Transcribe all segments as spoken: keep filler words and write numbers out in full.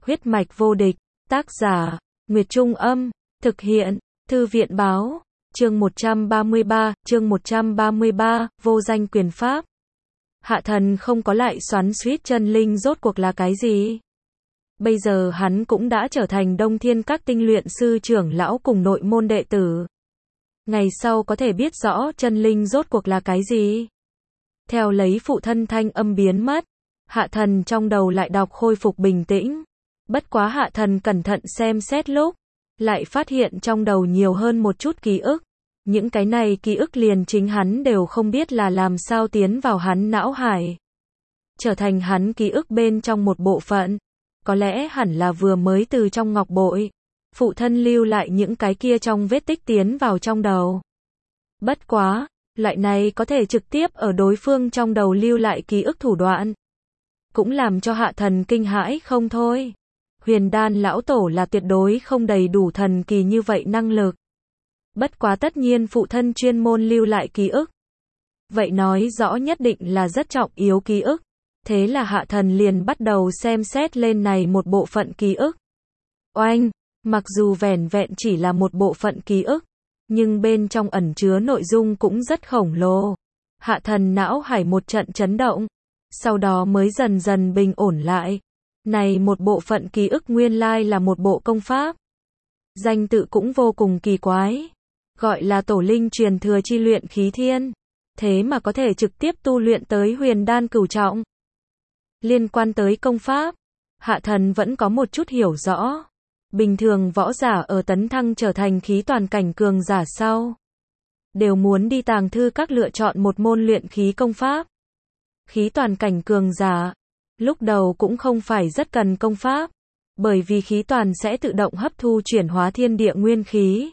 Huyết mạch vô địch, tác giả, Nguyệt Trung Âm, thực hiện, Thư viện Báo, chương một trăm ba mươi ba, chương một trăm ba mươi ba, vô danh quyền pháp. Hạ thần không có lại xoắn xuýt chân linh rốt cuộc là cái gì. Bây giờ hắn cũng đã trở thành Đông Thiên Các tinh luyện sư trưởng lão cùng nội môn đệ tử. Ngày sau có thể biết rõ chân linh rốt cuộc là cái gì. Theo lấy phụ thân thanh âm biến mất, hạ thần trong đầu lại đọc khôi phục bình tĩnh. Bất quá hạ thần cẩn thận xem xét lúc, lại phát hiện trong đầu nhiều hơn một chút ký ức. Những cái này ký ức liền chính hắn đều không biết là làm sao tiến vào hắn não hải. Trở thành hắn ký ức bên trong một bộ phận. Có lẽ hẳn là vừa mới từ trong ngọc bội. Phụ thân lưu lại những cái kia trong vết tích tiến vào trong đầu. Bất quá, loại này có thể trực tiếp ở đối phương trong đầu lưu lại ký ức thủ đoạn. Cũng làm cho hạ thần kinh hãi không thôi. Huyền đan lão tổ là tuyệt đối không đầy đủ thần kỳ như vậy năng lực. Bất quá tất nhiên phụ thân chuyên môn lưu lại ký ức. Vậy nói rõ nhất định là rất trọng yếu ký ức. Thế là hạ thần liền bắt đầu xem xét lên này một bộ phận ký ức. Oanh, mặc dù vẻn vẹn chỉ là một bộ phận ký ức, nhưng bên trong ẩn chứa nội dung cũng rất khổng lồ. Hạ thần não hải một trận chấn động, sau đó mới dần dần bình ổn lại. Này một bộ phận ký ức nguyên lai là một bộ công pháp. Danh tự cũng vô cùng kỳ quái. Gọi là tổ linh truyền thừa chi luyện khí thiên. Thế mà có thể trực tiếp tu luyện tới huyền đan cửu trọng. Liên quan tới công pháp, hạ thần vẫn có một chút hiểu rõ. Bình thường võ giả ở tấn thăng trở thành khí toàn cảnh cường giả sau, đều muốn đi tàng thư các lựa chọn một môn luyện khí công pháp. Khí toàn cảnh cường giả, lúc đầu cũng không phải rất cần công pháp, bởi vì khí toàn sẽ tự động hấp thu chuyển hóa thiên địa nguyên khí.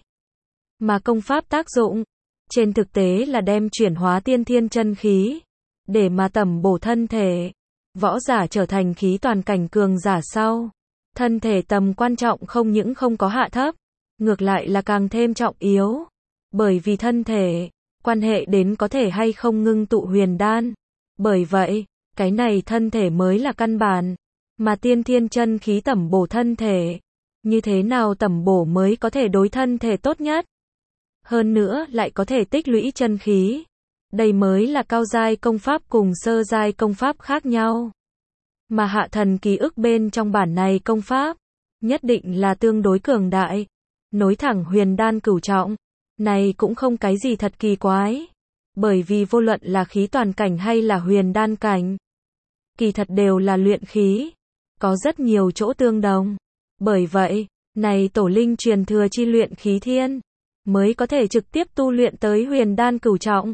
Mà công pháp tác dụng, trên thực tế là đem chuyển hóa tiên thiên chân khí, để mà tẩm bổ thân thể. Võ giả trở thành khí toàn cảnh cường giả sau, thân thể tầm quan trọng không những không có hạ thấp, ngược lại là càng thêm trọng yếu. Bởi vì thân thể, quan hệ đến có thể hay không ngưng tụ huyền đan. Bởi vậy, cái này thân thể mới là căn bản, mà tiên thiên chân khí tẩm bổ thân thể. Như thế nào tẩm bổ mới có thể đối thân thể tốt nhất? Hơn nữa lại có thể tích lũy chân khí. Đây mới là cao giai công pháp cùng sơ giai công pháp khác nhau. Mà hạ thần ký ức bên trong bản này công pháp, nhất định là tương đối cường đại. Nối thẳng huyền đan cửu trọng, này cũng không cái gì thật kỳ quái. Bởi vì vô luận là khí toàn cảnh hay là huyền đan cảnh, kỳ thật đều là luyện khí, có rất nhiều chỗ tương đồng. Bởi vậy, này tổ linh truyền thừa chi luyện khí thiên, mới có thể trực tiếp tu luyện tới huyền đan cửu trọng.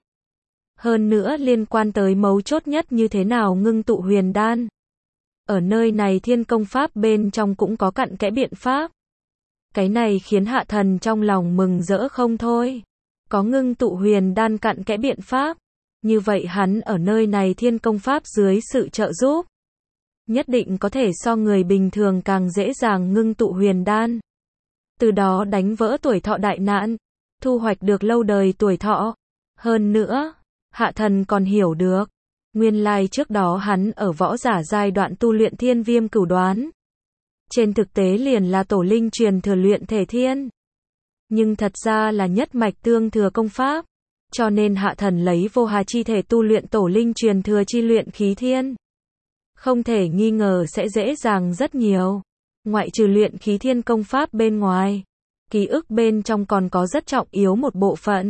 Hơn nữa liên quan tới mấu chốt nhất như thế nào ngưng tụ huyền đan. Ở nơi này thiên công pháp bên trong cũng có cặn kẽ biện pháp. Cái này khiến hạ thần trong lòng mừng rỡ không thôi. Có ngưng tụ huyền đan cặn kẽ biện pháp. Như vậy hắn ở nơi này thiên công pháp dưới sự trợ giúp, nhất định có thể so người bình thường càng dễ dàng ngưng tụ huyền đan. Từ đó đánh vỡ tuổi thọ đại nạn, thu hoạch được lâu đời tuổi thọ. Hơn nữa, hạ thần còn hiểu được, nguyên lai trước đó hắn ở võ giả giai đoạn tu luyện thiên viêm cửu đoán. Trên thực tế liền là tổ linh truyền thừa luyện thể thiên. Nhưng thật ra là nhất mạch tương thừa công pháp. Cho nên hạ thần lấy vô hà chi thể tu luyện tổ linh truyền thừa chi luyện khí thiên. Không thể nghi ngờ sẽ dễ dàng rất nhiều. Ngoại trừ luyện khí thiên công pháp bên ngoài, ký ức bên trong còn có rất trọng yếu một bộ phận.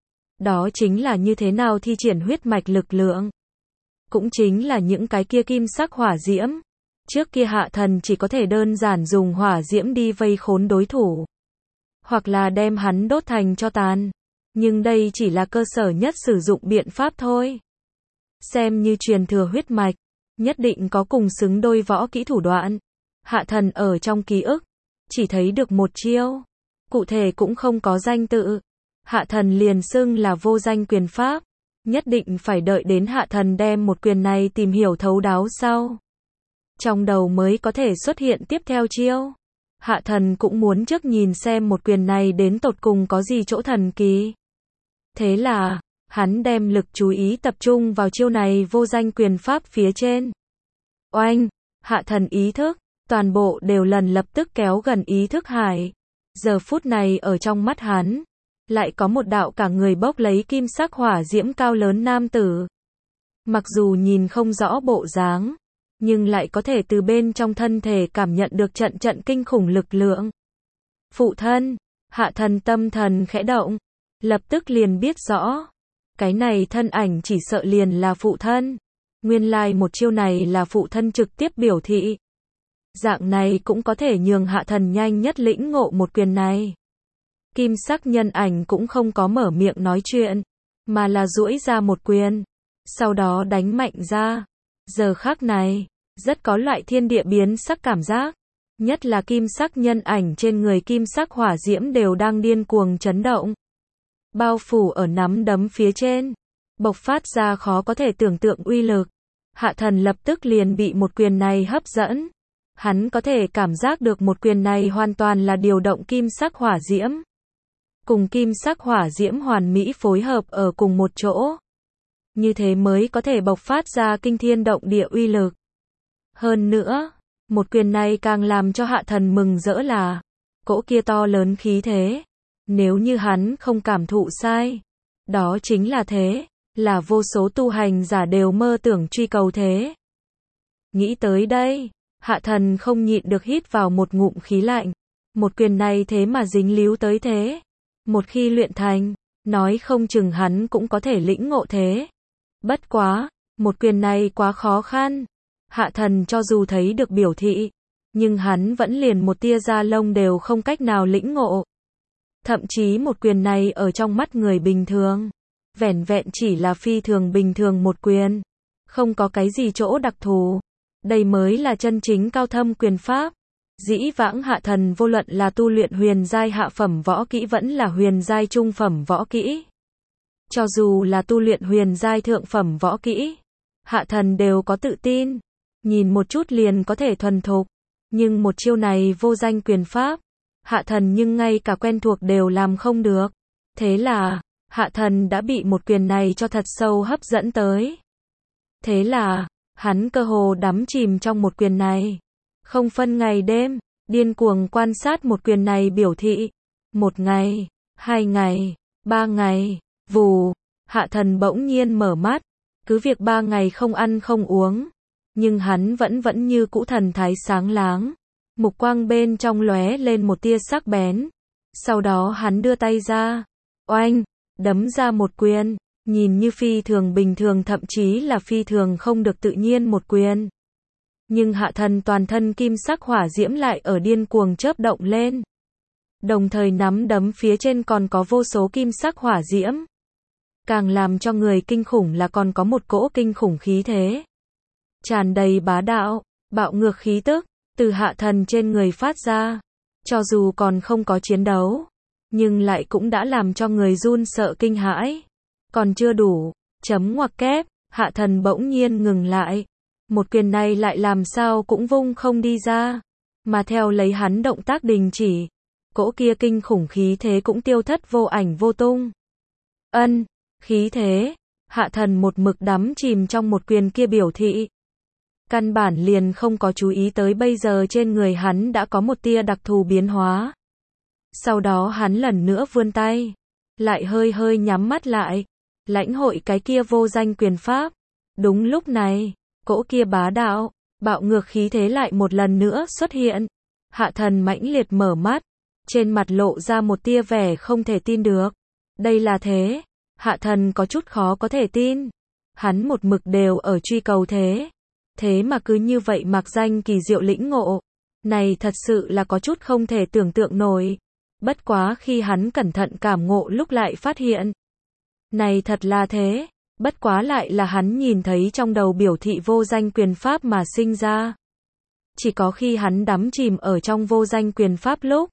Đó chính là như thế nào thi triển huyết mạch lực lượng. Cũng chính là những cái kia kim sắc hỏa diễm. Trước kia hạ thần chỉ có thể đơn giản dùng hỏa diễm đi vây khốn đối thủ. Hoặc là đem hắn đốt thành tro tàn. Nhưng đây chỉ là cơ sở nhất sử dụng biện pháp thôi. Xem như truyền thừa huyết mạch, nhất định có cùng xứng đôi võ kỹ thủ đoạn. Hạ thần ở trong ký ức, chỉ thấy được một chiêu. Cụ thể cũng không có danh tự. Hạ thần liền xưng là vô danh quyền pháp. Nhất định phải đợi đến hạ thần đem một quyền này tìm hiểu thấu đáo sau, trong đầu mới có thể xuất hiện tiếp theo chiêu. Hạ thần cũng muốn trước nhìn xem một quyền này đến tột cùng có gì chỗ thần kỳ. Thế là, hắn đem lực chú ý tập trung vào chiêu này vô danh quyền pháp phía trên. Oanh, hạ thần ý thức, toàn bộ đều lần lập tức kéo gần ý thức hải. Giờ phút này ở trong mắt hắn, lại có một đạo cả người bốc lấy kim sắc hỏa diễm cao lớn nam tử. Mặc dù nhìn không rõ bộ dáng, nhưng lại có thể từ bên trong thân thể cảm nhận được trận trận kinh khủng lực lượng. Phụ thân, Hạ Thần tâm thần khẽ động, lập tức liền biết rõ. Cái này thân ảnh chỉ sợ liền là phụ thân. Nguyên lai một chiêu này là phụ thân trực tiếp biểu thị. Dạng này cũng có thể nhường Hạ Thần nhanh nhất lĩnh ngộ một quyền này. Kim sắc nhân ảnh cũng không có mở miệng nói chuyện, mà là duỗi ra một quyền, sau đó đánh mạnh ra. Giờ khắc này, rất có loại thiên địa biến sắc cảm giác. Nhất là kim sắc nhân ảnh trên người kim sắc hỏa diễm đều đang điên cuồng chấn động. Bao phủ ở nắm đấm phía trên, bộc phát ra khó có thể tưởng tượng uy lực. Hạ Thần lập tức liền bị một quyền này hấp dẫn. Hắn có thể cảm giác được một quyền này hoàn toàn là điều động kim sắc hỏa diễm. Cùng kim sắc hỏa diễm hoàn mỹ phối hợp ở cùng một chỗ. Như thế mới có thể bộc phát ra kinh thiên động địa uy lực. Hơn nữa, một quyền này càng làm cho Hạ Thần mừng rỡ là cỗ kia to lớn khí thế. Nếu như hắn không cảm thụ sai, đó chính là thế, là vô số tu hành giả đều mơ tưởng truy cầu thế. Nghĩ tới đây, Hạ Thần không nhịn được hít vào một ngụm khí lạnh. Một quyền này thế mà dính líu tới thế. Một khi luyện thành, nói không chừng hắn cũng có thể lĩnh ngộ thế. Bất quá, một quyền này quá khó khăn. Hạ Thần cho dù thấy được biểu thị, nhưng hắn vẫn liền một tia da lông đều không cách nào lĩnh ngộ. Thậm chí một quyền này ở trong mắt người bình thường, vẻn vẹn chỉ là phi thường bình thường một quyền, không có cái gì chỗ đặc thù. Đây mới là chân chính cao thâm quyền pháp. Dĩ vãng Hạ Thần vô luận là tu luyện huyền giai hạ phẩm võ kỹ vẫn là huyền giai trung phẩm võ kỹ. Cho dù là tu luyện huyền giai thượng phẩm võ kỹ, Hạ Thần đều có tự tin, nhìn một chút liền có thể thuần thục. Nhưng một chiêu này vô danh quyền pháp, Hạ Thần nhưng ngay cả quen thuộc đều làm không được. Thế là, Hạ Thần đã bị một quyền này cho thật sâu hấp dẫn tới. Thế là, hắn cơ hồ đắm chìm trong một quyền này. Không phân ngày đêm, điên cuồng quan sát một quyền này biểu thị. Một ngày, hai ngày, ba ngày, vù, Hạ Thần bỗng nhiên mở mắt. Cứ việc ba ngày không ăn không uống, nhưng hắn vẫn vẫn như cũ thần thái sáng láng. Mục quang bên trong lóe lên một tia sắc bén. Sau đó hắn đưa tay ra, oanh, đấm ra một quyền, nhìn như phi thường bình thường thậm chí là phi thường không được tự nhiên một quyền. Nhưng Hạ Thần toàn thân kim sắc hỏa diễm lại ở điên cuồng chớp động lên. Đồng thời nắm đấm phía trên còn có vô số kim sắc hỏa diễm. Càng làm cho người kinh khủng là còn có một cỗ kinh khủng khí thế. Tràn đầy bá đạo, bạo ngược khí tức, từ Hạ Thần trên người phát ra. Cho dù còn không có chiến đấu, nhưng lại cũng đã làm cho người run sợ kinh hãi. Còn chưa đủ, chấm ngoặc kép, Hạ Thần bỗng nhiên ngừng lại. Một quyền này lại làm sao cũng vung không đi ra. Mà theo lấy hắn động tác đình chỉ, cỗ kia kinh khủng khí thế cũng tiêu thất vô ảnh vô tung. Ân, khí thế, Hạ Thần một mực đắm chìm trong một quyền kia biểu thị. Căn bản liền không có chú ý tới bây giờ trên người hắn đã có một tia đặc thù biến hóa. Sau đó hắn lần nữa vươn tay, lại hơi hơi nhắm mắt lại, lãnh hội cái kia vô danh quyền pháp. Đúng lúc này, cỗ kia bá đạo, bạo ngược khí thế lại một lần nữa xuất hiện. Hạ Thần mãnh liệt mở mắt, trên mặt lộ ra một tia vẻ không thể tin được. Đây là thế, Hạ Thần có chút khó có thể tin. Hắn một mực đều ở truy cầu thế. Thế mà cứ như vậy mặc danh kỳ diệu lĩnh ngộ. Này thật sự là có chút không thể tưởng tượng nổi. Bất quá khi hắn cẩn thận cảm ngộ lúc lại phát hiện. Này thật là thế. Bất quá lại là hắn nhìn thấy trong đầu biểu thị vô danh quyền pháp mà sinh ra. Chỉ có khi hắn đắm chìm ở trong vô danh quyền pháp lúc,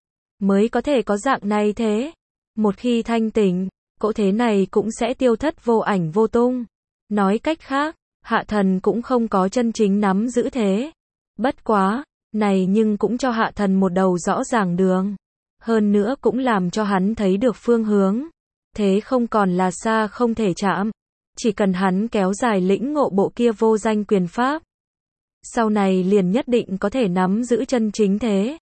mới có thể có dạng này thế. Một khi thanh tỉnh, cỗ thế này cũng sẽ tiêu thất vô ảnh vô tung. Nói cách khác, Hạ Thần cũng không có chân chính nắm giữ thế. Bất quá, này nhưng cũng cho Hạ Thần một đầu rõ ràng đường. Hơn nữa cũng làm cho hắn thấy được phương hướng. Thế không còn là xa không thể chạm. Chỉ cần hắn kéo dài lĩnh ngộ bộ kia vô danh quyền pháp. sau này liền nhất định có thể nắm giữ chân chính thế.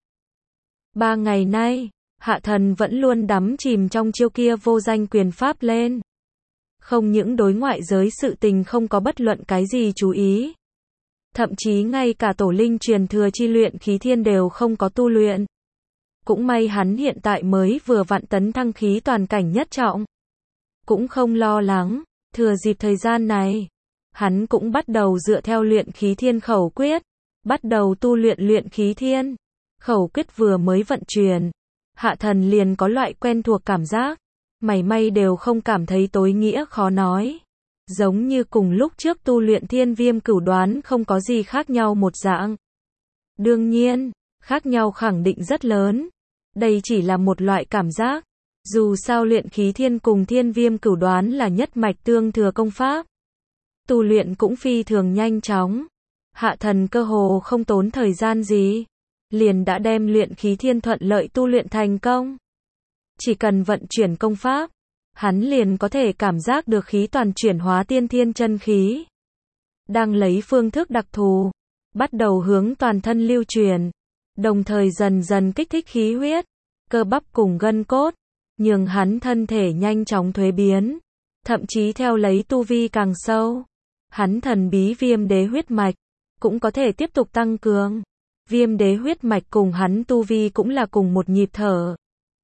Ba ngày nay, Hạ Thần vẫn luôn đắm chìm trong chiêu kia vô danh quyền pháp lên. Không những đối ngoại giới sự tình không có bất luận cái gì chú ý. Thậm chí ngay cả tổ linh truyền thừa chi luyện khí thiên đều không có tu luyện. Cũng may hắn hiện tại mới vừa vặn tấn thăng khí toàn cảnh nhất trọng. Cũng không lo lắng, thừa dịp thời gian này, hắn cũng bắt đầu dựa theo luyện khí thiên khẩu quyết, bắt đầu tu luyện luyện khí thiên. Khẩu quyết vừa mới vận chuyển, Hạ Thần liền có loại quen thuộc cảm giác, mảy may đều không cảm thấy tối nghĩa khó nói. Giống như cùng lúc trước tu luyện thiên viêm cửu đoán không có gì khác nhau một dạng. Đương nhiên, khác nhau khẳng định rất lớn. Đây chỉ là một loại cảm giác. Dù sao luyện khí thiên cùng thiên viêm cửu đoán là nhất mạch tương thừa công pháp. Tu luyện cũng phi thường nhanh chóng. Hạ Thần cơ hồ không tốn thời gian gì, liền đã đem luyện khí thiên thuận lợi tu luyện thành công. Chỉ cần vận chuyển công pháp, hắn liền có thể cảm giác được khí toàn chuyển hóa tiên thiên chân khí. Đang lấy phương thức đặc thù, bắt đầu hướng toàn thân lưu truyền, đồng thời dần dần kích thích khí huyết, cơ bắp cùng gân cốt, nhường hắn thân thể nhanh chóng thuế biến, thậm chí theo lấy tu vi càng sâu. Hắn thần bí viêm đế huyết mạch, cũng có thể tiếp tục tăng cường. Viêm đế huyết mạch cùng hắn tu vi cũng là cùng một nhịp thở.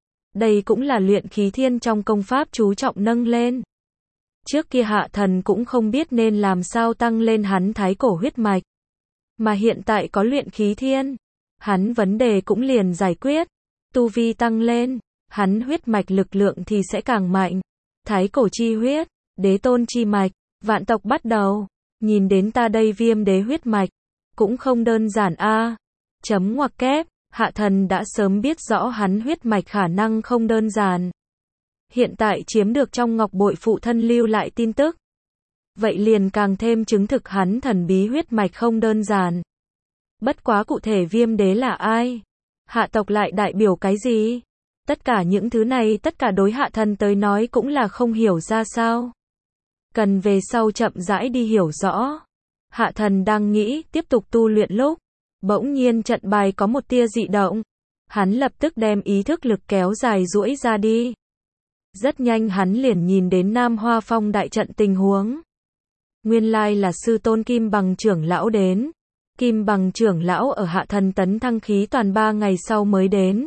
Đây cũng là luyện khí thiên trong công pháp chú trọng nâng lên. Trước kia Hạ Thần cũng không biết nên làm sao tăng lên hắn thái cổ huyết mạch. Mà hiện tại có luyện khí thiên, hắn vấn đề cũng liền giải quyết. Tu vi tăng lên, hắn huyết mạch lực lượng thì sẽ càng mạnh. Thái cổ chi huyết, đế tôn chi mạch, vạn tộc bắt đầu. Nhìn đến ta đây viêm đế huyết mạch, cũng không đơn giản a. À. Chấm ngoặc kép, Hạ Thần đã sớm biết rõ hắn huyết mạch khả năng không đơn giản. Hiện tại chiếm được trong ngọc bội phụ thân lưu lại tin tức. Vậy liền càng thêm chứng thực hắn thần bí huyết mạch không đơn giản. Bất quá cụ thể viêm đế là ai? Hạ tộc lại đại biểu cái gì? Tất cả những thứ này tất cả đối Hạ Thần tới nói cũng là không hiểu ra sao. Cần về sau chậm rãi đi hiểu rõ. Hạ Thần đang nghĩ tiếp tục tu luyện lúc, bỗng nhiên trận bài có một tia dị động. Hắn lập tức đem ý thức lực kéo dài duỗi ra đi. Rất nhanh hắn liền nhìn đến Nam Hoa Phong đại trận tình huống. Nguyên lai là sư tôn Kim Bằng trưởng lão đến. Kim Bằng trưởng lão ở Hạ Thần tấn thăng khí toàn ba ngày sau mới đến.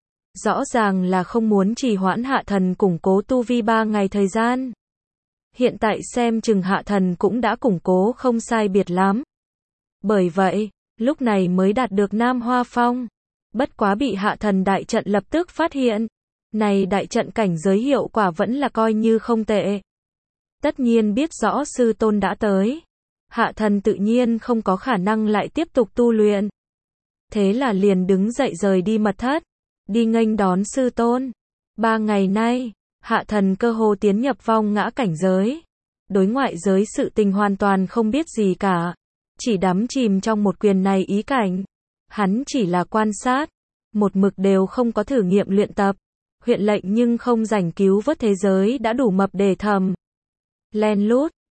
Rõ ràng là không muốn trì hoãn Hạ Thần củng cố tu vi ba ngày thời gian. Hiện tại xem chừng Hạ Thần cũng đã củng cố không sai biệt lắm. Bởi vậy, lúc này mới đạt được Nam Hoa Phong. Bất quá bị Hạ Thần đại trận lập tức phát hiện. Này đại trận cảnh giới hiệu quả vẫn là coi như không tệ. Tất nhiên biết rõ sư tôn đã tới. Hạ Thần tự nhiên không có khả năng lại tiếp tục tu luyện. Thế là liền đứng dậy rời đi mật thất. Đi nghênh đón sư tôn. Ba ngày nay, Hạ Thần cơ hồ tiến nhập vong ngã cảnh giới. Đối ngoại giới sự tình hoàn toàn không biết gì cả. Chỉ đắm chìm trong một quyền này ý cảnh. Hắn chỉ là quan sát. Một mực đều không có thử nghiệm luyện tập. Huyện lệnh nhưng không rảnh cứu vớt thế giới đã đủ mập để thầm. Len lút,